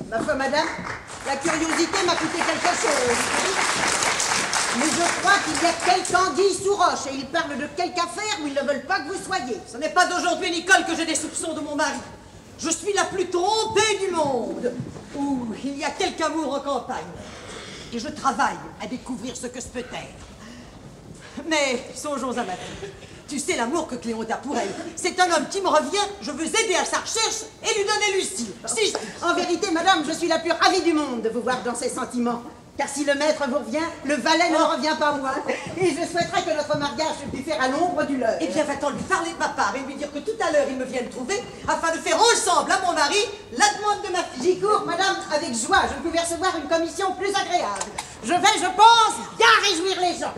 Ma foi, madame, la curiosité m'a coûté quelque chose. Mais je crois qu'il y a quelque anguille sous roche et ils parlent de quelque affaire où ils ne veulent pas que vous soyez. Ce n'est pas d'aujourd'hui, Nicole, que j'ai des soupçons de mon mari. Je suis la plus trompée du monde. Ouh, il y a quelque amour en campagne. Et je travaille à découvrir ce que ce peut être. Mais songeons à ma fille. Tu sais l'amour que Cléante a pour elle. C'est un homme qui me revient, je veux aider à sa recherche et lui donner Lucie. Si En vérité, madame, je suis la plus ravie du monde de vous voir dans ces sentiments. Car si le maître vous revient, le valet ne revient pas moi. Et je souhaiterais que notre mariage puisse faire à l'ombre du leur. Eh bien, va-t-on lui parler de ma part et lui dire que tout à l'heure, il me vient me trouver afin de faire ensemble à mon mari la demande de ma fille. J'y cours, madame, avec joie. Je ne pouvais recevoir une commission plus agréable. Je vais, je pense, bien réjouir les gens.